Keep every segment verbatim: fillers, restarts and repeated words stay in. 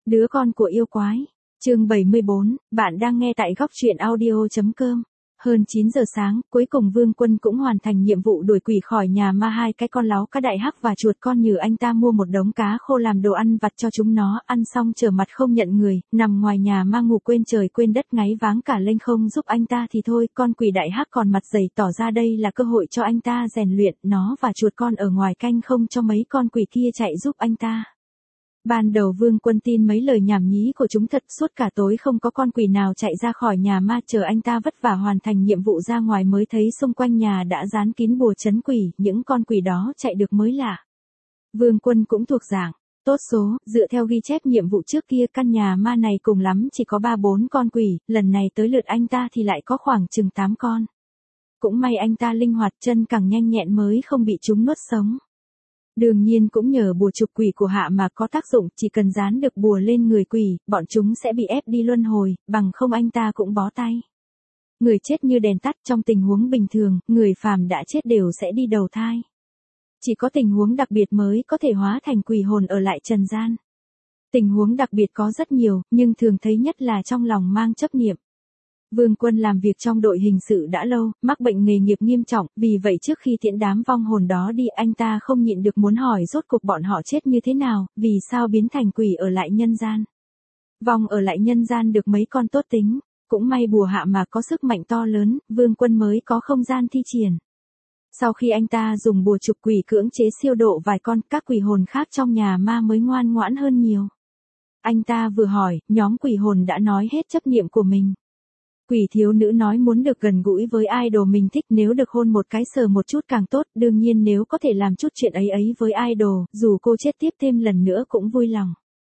Đứa con của yêu quái. Chương bảy mươi bốn, bạn đang nghe tại góc truyện audio chấm com. Hơn chín giờ sáng, cuối cùng Vương Quân cũng hoàn thành nhiệm vụ đuổi quỷ khỏi nhà ma hai cái con láo cá đại hắc và chuột con nhừ anh ta mua một đống cá khô làm đồ ăn vặt cho chúng nó, ăn xong trở mặt không nhận người, nằm ngoài nhà ma ngủ quên trời quên đất ngáy váng cả lên không giúp anh ta thì thôi, con quỷ đại hắc còn mặt dày tỏ ra đây là cơ hội cho anh ta rèn luyện, nó và chuột con ở ngoài canh không cho mấy con quỷ kia chạy giúp anh ta. Ban đầu Vương Quân tin mấy lời nhảm nhí của chúng thật, suốt cả tối không có con quỷ nào chạy ra khỏi nhà ma, chờ anh ta vất vả hoàn thành nhiệm vụ ra ngoài mới thấy xung quanh nhà đã dán kín bùa trấn quỷ, những con quỷ đó chạy được mới lạ. Vương Quân cũng thuộc dạng tốt số, dựa theo ghi chép nhiệm vụ trước kia căn nhà ma này cùng lắm chỉ có ba bốn con quỷ, lần này tới lượt anh ta thì lại có khoảng chừng tám con. Cũng may anh ta linh hoạt chân càng nhanh nhẹn mới không bị chúng nuốt sống. Đương nhiên cũng nhờ bùa trục quỷ của hạ mà có tác dụng, chỉ cần dán được bùa lên người quỷ, bọn chúng sẽ bị ép đi luân hồi, bằng không anh ta cũng bó tay. Người chết như đèn tắt, trong tình huống bình thường, người phàm đã chết đều sẽ đi đầu thai. Chỉ có tình huống đặc biệt mới có thể hóa thành quỷ hồn ở lại trần gian. Tình huống đặc biệt có rất nhiều, nhưng thường thấy nhất là trong lòng mang chấp niệm. Vương Quân làm việc trong đội hình sự đã lâu, mắc bệnh nghề nghiệp nghiêm trọng, vì vậy trước khi tiễn đám vong hồn đó đi anh ta không nhịn được muốn hỏi rốt cuộc bọn họ chết như thế nào, vì sao biến thành quỷ ở lại nhân gian. Vong ở lại nhân gian được mấy con tốt tính, cũng may bùa hạ mà có sức mạnh to lớn, Vương Quân mới có không gian thi triển. Sau khi anh ta dùng bùa trục quỷ cưỡng chế siêu độ vài con, các quỷ hồn khác trong nhà ma mới ngoan ngoãn hơn nhiều. Anh ta vừa hỏi, nhóm quỷ hồn đã nói hết chấp niệm của mình. Quỷ thiếu nữ nói muốn được gần gũi với idol mình thích, nếu được hôn một cái sờ một chút càng tốt, đương nhiên nếu có thể làm chút chuyện ấy ấy với idol, dù cô chết tiếp thêm lần nữa cũng vui lòng.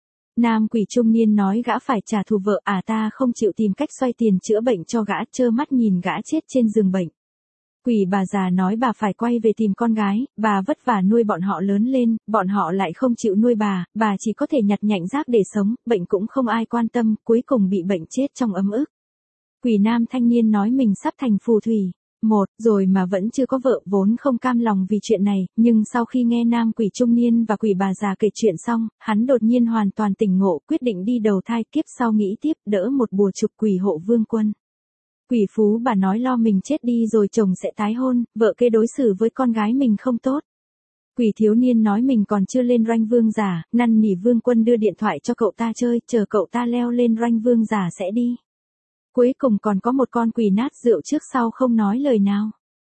Nam quỷ trung niên nói gã phải trả thù vợ, à ta không chịu tìm cách xoay tiền chữa bệnh cho gã, trơ mắt nhìn gã chết trên giường bệnh. Quỷ bà già nói bà phải quay về tìm con gái, bà vất vả nuôi bọn họ lớn lên, bọn họ lại không chịu nuôi bà, bà chỉ có thể nhặt nhạnh rác để sống, bệnh cũng không ai quan tâm, cuối cùng bị bệnh chết trong ấm ức. Quỷ nam thanh niên nói mình sắp thành phù thủy. Một, rồi mà vẫn chưa có vợ, vốn không cam lòng vì chuyện này, nhưng sau khi nghe nam quỷ trung niên và quỷ bà già kể chuyện xong, hắn đột nhiên hoàn toàn tỉnh ngộ, quyết định đi đầu thai kiếp sau nghĩ tiếp, đỡ một bùa trục quỷ hộ Vương Quân. Quỷ phú bà nói lo mình chết đi rồi chồng sẽ tái hôn, vợ kê đối xử với con gái mình không tốt. Quỷ thiếu niên nói mình còn chưa lên rank vương giả, năn nỉ Vương Quân đưa điện thoại cho cậu ta chơi, chờ cậu ta leo lên rank vương giả sẽ đi. Cuối cùng còn có một con quỷ nát rượu trước sau không nói lời nào.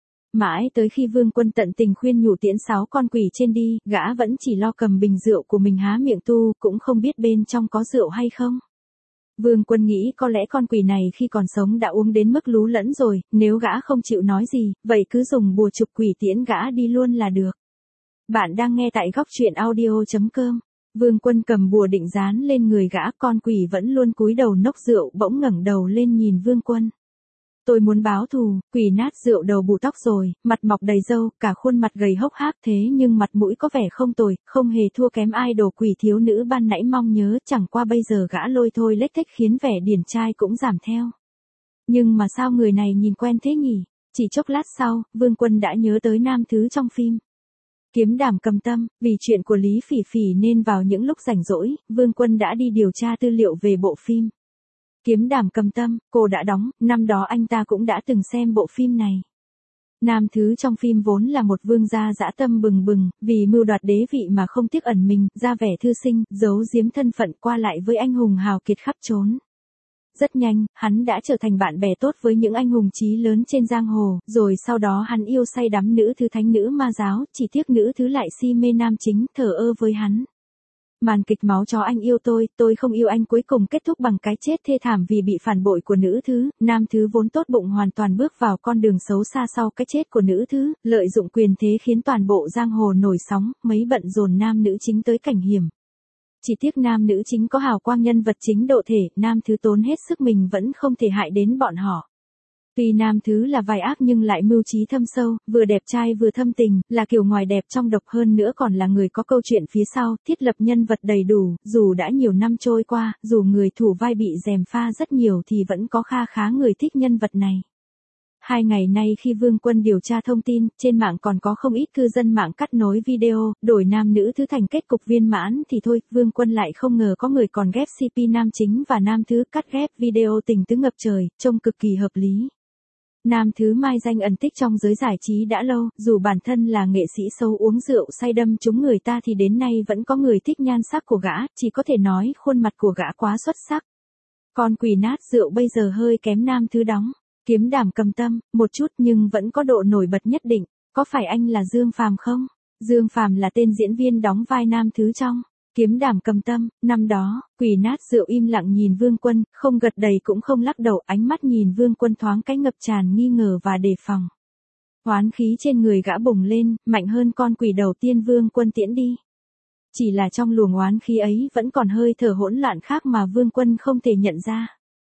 Mãi tới khi Vương Quân tận tình khuyên nhủ tiễn sáu con quỷ trên đi, gã vẫn chỉ lo cầm bình rượu của mình há miệng tu, cũng không biết bên trong có rượu hay không. Vương Quân nghĩ có lẽ con quỷ này khi còn sống đã uống đến mức lú lẫn rồi, nếu gã không chịu nói gì, vậy cứ dùng bùa trục quỷ tiễn gã đi luôn là được. Bạn đang nghe tại góc truyện audio chấm com. Vương Quân cầm bùa định dán lên người gã, con quỷ vẫn luôn cúi đầu nốc rượu, bỗng ngẩng đầu lên nhìn Vương Quân. Tôi muốn báo thù, quỷ nát rượu đầu bù tóc rồi, mặt mọc đầy râu, cả khuôn mặt gầy hốc hác thế nhưng mặt mũi có vẻ không tồi, không hề thua kém idol quỷ thiếu nữ ban nãy mong nhớ, chẳng qua bây giờ gã lôi thôi lếch thếch khiến vẻ điển trai cũng giảm theo. Nhưng mà sao người này nhìn quen thế nhỉ? Chỉ chốc lát sau, Vương Quân đã nhớ tới nam thứ trong phim. Kiếm Đàm Cầm Tâm, vì chuyện của Lý Phỉ Phỉ nên vào những lúc rảnh rỗi, Vương Quân đã đi điều tra tư liệu về bộ phim Kiếm Đàm Cầm Tâm, cô đã đóng, năm đó anh ta cũng đã từng xem bộ phim này. Nam thứ trong phim vốn là một vương gia dã tâm bừng bừng, vì mưu đoạt đế vị mà không tiếc ẩn mình, ra vẻ thư sinh, giấu giếm thân phận qua lại với anh hùng hào kiệt khắp trốn. Rất nhanh, hắn đã trở thành bạn bè tốt với những anh hùng chí lớn trên giang hồ, rồi sau đó hắn yêu say đắm nữ thứ thánh nữ ma giáo, chỉ tiếc nữ thứ lại si mê nam chính, thờ ơ với hắn. Màn kịch máu chó anh yêu tôi, tôi không yêu anh cuối cùng kết thúc bằng cái chết thê thảm vì bị phản bội của nữ thứ, nam thứ vốn tốt bụng hoàn toàn bước vào con đường xấu xa sau cái chết của nữ thứ, lợi dụng quyền thế khiến toàn bộ giang hồ nổi sóng, mấy bận dồn nam nữ chính tới cảnh hiểm. Chỉ tiếc nam nữ chính có hào quang nhân vật chính độ thể, nam thứ tốn hết sức mình vẫn không thể hại đến bọn họ. Tuy nam thứ là vai ác nhưng lại mưu trí thâm sâu, vừa đẹp trai vừa thâm tình, là kiểu ngoài đẹp trong độc hơn nữa còn là người có câu chuyện phía sau, thiết lập nhân vật đầy đủ, dù đã nhiều năm trôi qua, dù người thủ vai bị gièm pha rất nhiều thì vẫn có kha khá người thích nhân vật này. Hai ngày nay khi Vương Quân điều tra thông tin, trên mạng còn có không ít cư dân mạng cắt nối video, đổi nam nữ thứ thành kết cục viên mãn thì thôi, Vương Quân lại không ngờ có người còn ghép xê pê nam chính và nam thứ cắt ghép video tình tứ ngập trời, trông cực kỳ hợp lý. Nam thứ mai danh ẩn tích trong giới giải trí đã lâu, dù bản thân là nghệ sĩ xấu uống rượu say đâm trúng người ta thì đến nay vẫn có người thích nhan sắc của gã, chỉ có thể nói khuôn mặt của gã quá xuất sắc. Con quỷ nát rượu bây giờ hơi kém nam thứ đóng. Kiếm Đảm Cầm Tâm, một chút nhưng vẫn có độ nổi bật nhất định, có phải anh là Dương Phàm không? Dương Phàm là tên diễn viên đóng vai nam thứ trong Kiếm Đảm Cầm Tâm, năm đó, quỷ nát rượu im lặng nhìn Vương Quân, không gật đầy cũng không lắc đầu, ánh mắt nhìn Vương Quân thoáng cái ngập tràn nghi ngờ và đề phòng. Oán khí trên người gã bùng lên, mạnh hơn con quỷ đầu tiên Vương Quân tiễn đi. Chỉ là trong luồng oán khí ấy vẫn còn hơi thở hỗn loạn khác mà Vương Quân không thể nhận ra.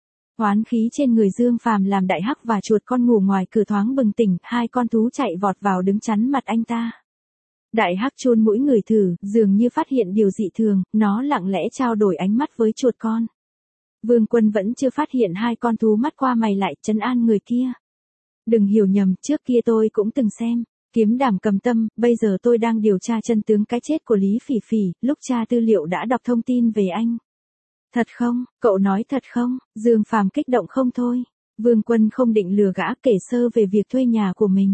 Oán khí trên người Dương Phàm làm đại hắc và chuột con ngủ ngoài cửa thoáng bừng tỉnh, hai con thú chạy vọt vào đứng chắn mặt anh ta. Đại hắc chôn mũi người thử, dường như phát hiện điều dị thường, nó lặng lẽ trao đổi ánh mắt với chuột con. Vương Quân vẫn chưa phát hiện hai con thú mắt qua mày lại, trấn an người kia. Đừng hiểu nhầm, trước kia tôi cũng từng xem Kiếm Đảm Cầm Tâm, bây giờ tôi đang điều tra chân tướng cái chết của Lý Phỉ Phỉ, lúc tra tư liệu đã đọc thông tin về anh. Thật không, cậu nói thật không? Dương Phàm kích động không thôi. Vương Quân không định lừa gã, kể sơ về việc thuê nhà của mình.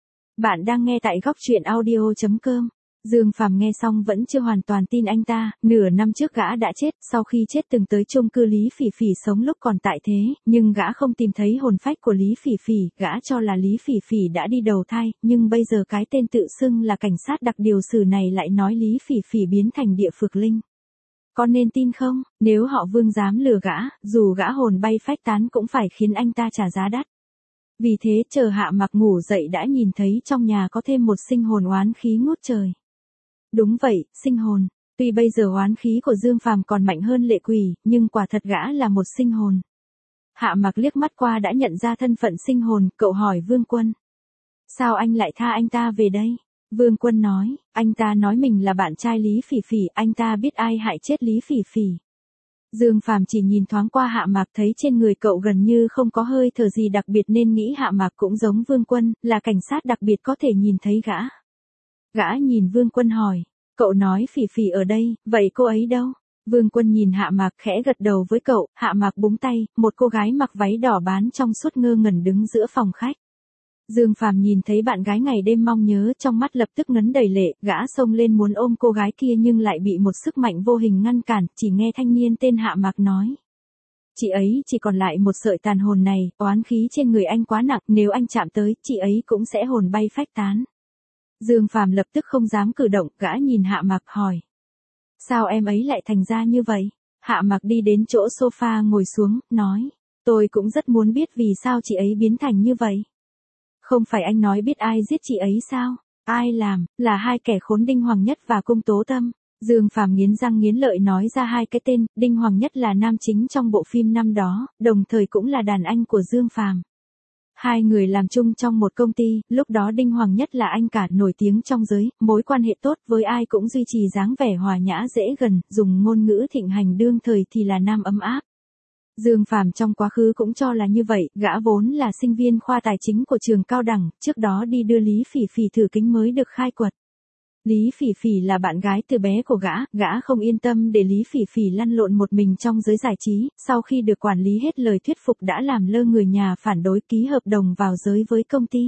Bạn đang nghe tại góc truyện audio chấm com. Dương Phàm nghe xong vẫn chưa hoàn toàn tin anh ta, nửa năm trước gã đã chết, sau khi chết từng tới chung cư Lý Phỉ Phỉ sống lúc còn tại thế, nhưng gã không tìm thấy hồn phách của Lý Phỉ Phỉ, gã cho là Lý Phỉ Phỉ đã đi đầu thai, nhưng bây giờ cái tên tự xưng là cảnh sát đặc điều sử này lại nói Lý Phỉ Phỉ biến thành địa phược linh. Có nên tin không? Nếu họ Vương dám lừa gã, dù gã hồn bay phách tán cũng phải khiến anh ta trả giá đắt. Vì thế chờ Hạ Mặc ngủ dậy đã nhìn thấy trong nhà có thêm một sinh hồn oán khí ngút trời. Đúng vậy, sinh hồn. Tuy bây giờ oán khí của Dương Phàm còn mạnh hơn lệ quỷ, nhưng quả thật gã là một sinh hồn. Hạ Mặc liếc mắt qua đã nhận ra thân phận sinh hồn, cậu hỏi Vương Quân. Sao anh lại tha anh ta về đây? Vương Quân nói, anh ta nói mình là bạn trai Lý Phỉ Phỉ, anh ta biết ai hại chết Lý Phỉ Phỉ. Dương Phàm chỉ nhìn thoáng qua Hạ Mặc thấy trên người cậu gần như không có hơi thở gì đặc biệt nên nghĩ Hạ Mặc cũng giống Vương Quân, là cảnh sát đặc biệt có thể nhìn thấy gã. Gã nhìn Vương Quân hỏi, cậu nói Phỉ Phỉ ở đây, vậy cô ấy đâu? Vương Quân nhìn Hạ Mặc khẽ gật đầu với cậu, Hạ Mặc búng tay, một cô gái mặc váy đỏ bán trong suốt ngơ ngẩn đứng giữa phòng khách. Dương Phàm nhìn thấy bạn gái ngày đêm mong nhớ trong mắt lập tức ngấn đầy lệ, gã xông lên muốn ôm cô gái kia nhưng lại bị một sức mạnh vô hình ngăn cản, chỉ nghe thanh niên tên Hạ Mặc nói. Chị ấy chỉ còn lại một sợi tàn hồn này, oán khí trên người anh quá nặng, nếu anh chạm tới, chị ấy cũng sẽ hồn bay phách tán. Dương Phàm lập tức không dám cử động, gã nhìn Hạ Mặc hỏi. Sao em ấy lại thành ra như vậy? Hạ Mặc đi đến chỗ sofa ngồi xuống, nói. Tôi cũng rất muốn biết vì sao chị ấy biến thành như vậy. Không phải anh nói biết ai giết chị ấy sao? Ai làm? Là hai kẻ khốn Đinh Hoàng Nhất và Cung Tố Tâm. Dương Phàm nghiến răng nghiến lợi nói ra hai cái tên, Đinh Hoàng Nhất là nam chính trong bộ phim năm đó, đồng thời cũng là đàn anh của Dương Phàm. Hai người làm chung trong một công ty, lúc đó Đinh Hoàng Nhất là anh cả nổi tiếng trong giới, mối quan hệ tốt với ai cũng duy trì dáng vẻ hòa nhã dễ gần, dùng ngôn ngữ thịnh hành đương thời thì là nam ấm áp. Dương Phàm trong quá khứ cũng cho là như vậy, gã vốn là sinh viên khoa tài chính của trường cao đẳng, trước đó đi đưa Lý Phỉ Phỉ thử kính mới được khai quật. Lý Phỉ Phỉ là bạn gái từ bé của gã, gã không yên tâm để Lý Phỉ Phỉ lăn lộn một mình trong giới giải trí, sau khi được quản lý hết lời thuyết phục đã làm lơ người nhà phản đối ký hợp đồng vào giới với công ty.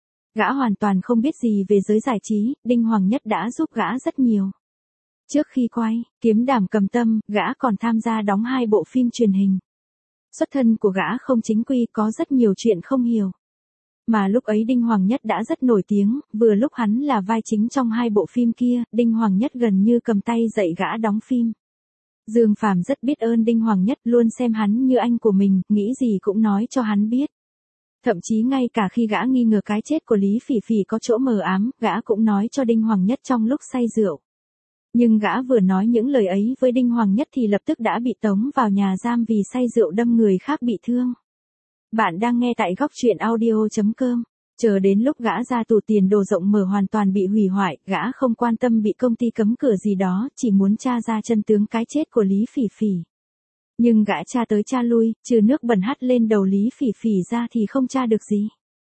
Gã hoàn toàn không biết gì về giới giải trí, Đinh Hoàng Nhất đã giúp gã rất nhiều. Trước khi quay Kiếm Đảm Cầm Tâm, gã còn tham gia đóng hai bộ phim truyền hình. Xuất thân của gã không chính quy, có rất nhiều chuyện không hiểu. Mà lúc ấy Đinh Hoàng Nhất đã rất nổi tiếng, vừa lúc hắn là vai chính trong hai bộ phim kia, Đinh Hoàng Nhất gần như cầm tay dạy gã đóng phim. Dương Phàm rất biết ơn Đinh Hoàng Nhất, luôn xem hắn như anh của mình, nghĩ gì cũng nói cho hắn biết. Thậm chí ngay cả khi gã nghi ngờ cái chết của Lý Phỉ Phỉ có chỗ mờ ám, gã cũng nói cho Đinh Hoàng Nhất trong lúc say rượu. Nhưng gã vừa nói những lời ấy với Đinh Hoàng Nhất thì lập tức đã bị tống vào nhà giam vì say rượu đâm người khác bị thương. Bạn đang nghe tại góc truyện audio chấm com. Chờ đến lúc gã ra tù tiền đồ rộng mở hoàn toàn bị hủy hoại, gã không quan tâm bị công ty cấm cửa gì đó, chỉ muốn tra ra chân tướng cái chết của Lý Phỉ Phỉ. Nhưng gã tra tới tra lui, trừ nước bẩn hắt lên đầu Lý Phỉ Phỉ ra thì không tra được gì.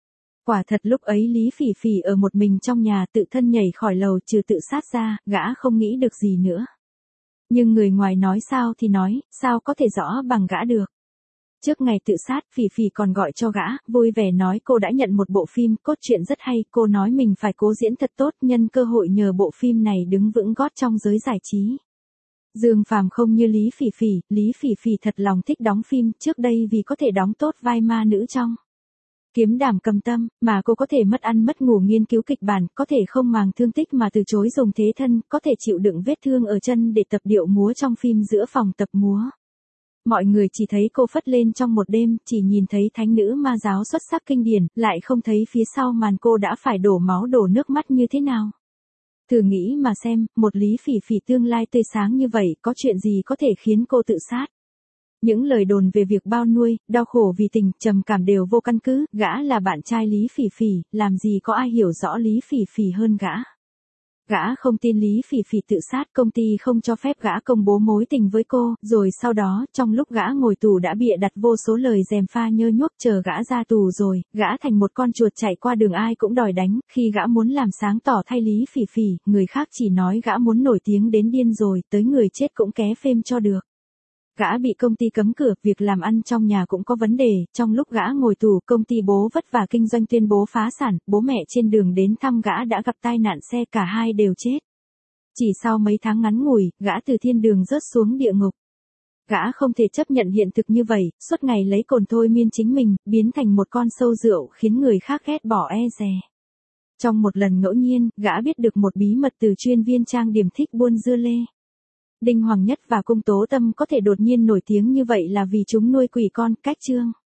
Quả thật lúc ấy Lý Phỉ Phỉ ở một mình trong nhà tự thân nhảy khỏi lầu trừ tự sát ra, gã không nghĩ được gì nữa. Nhưng người ngoài nói sao thì nói, sao có thể rõ bằng gã được. Trước ngày tự sát, Phỉ Phỉ còn gọi cho gã, vui vẻ nói cô đã nhận một bộ phim, cốt truyện rất hay, cô nói mình phải cố diễn thật tốt, nhân cơ hội nhờ bộ phim này đứng vững gót trong giới giải trí. Dương Phàm không như Lý Phỉ Phỉ, Lý Phỉ Phỉ thật lòng thích đóng phim, trước đây vì có thể đóng tốt vai ma nữ trong Kiếm Đảm Cầm Tâm, mà cô có thể mất ăn mất ngủ nghiên cứu kịch bản, có thể không màng thương tích mà từ chối dùng thế thân, có thể chịu đựng vết thương ở chân để tập điệu múa trong phim giữa phòng tập múa. Mọi người chỉ thấy cô phất lên trong một đêm, chỉ nhìn thấy thánh nữ ma giáo xuất sắc kinh điển, lại không thấy phía sau màn cô đã phải đổ máu đổ nước mắt như thế nào. Thử nghĩ mà xem, một Lý Phỉ Phỉ tương lai tươi sáng như vậy, có chuyện gì có thể khiến cô tự sát? Những lời đồn về việc bao nuôi, đau khổ vì tình, trầm cảm đều vô căn cứ, gã là bạn trai Lý Phỉ Phỉ, làm gì có ai hiểu rõ Lý Phỉ Phỉ hơn gã. Gã không tin Lý Phỉ Phỉ tự sát, công ty không cho phép gã công bố mối tình với cô, rồi sau đó, trong lúc gã ngồi tù đã bịa đặt vô số lời gièm pha nhơ nhuốc, chờ gã ra tù rồi, gã thành một con chuột chạy qua đường ai cũng đòi đánh, khi gã muốn làm sáng tỏ thay Lý Phỉ Phỉ, người khác chỉ nói gã muốn nổi tiếng đến điên rồi, tới người chết cũng ké phêm cho được. Gã bị công ty cấm cửa, việc làm ăn trong nhà cũng có vấn đề, trong lúc gã ngồi tù, công ty bố vất vả kinh doanh tuyên bố phá sản, bố mẹ trên đường đến thăm gã đã gặp tai nạn xe, cả hai đều chết. Chỉ sau mấy tháng ngắn ngủi, gã từ thiên đường rớt xuống địa ngục. Gã không thể chấp nhận hiện thực như vậy, suốt ngày lấy cồn thôi miên chính mình, biến thành một con sâu rượu khiến người khác ghét bỏ e dè. Trong một lần ngẫu nhiên, gã biết được một bí mật từ chuyên viên trang điểm thích buôn dưa lê. Đinh Hoàng Nhất và Cung Tố Tâm có thể đột nhiên nổi tiếng như vậy là vì chúng nuôi quỷ con, cách chương.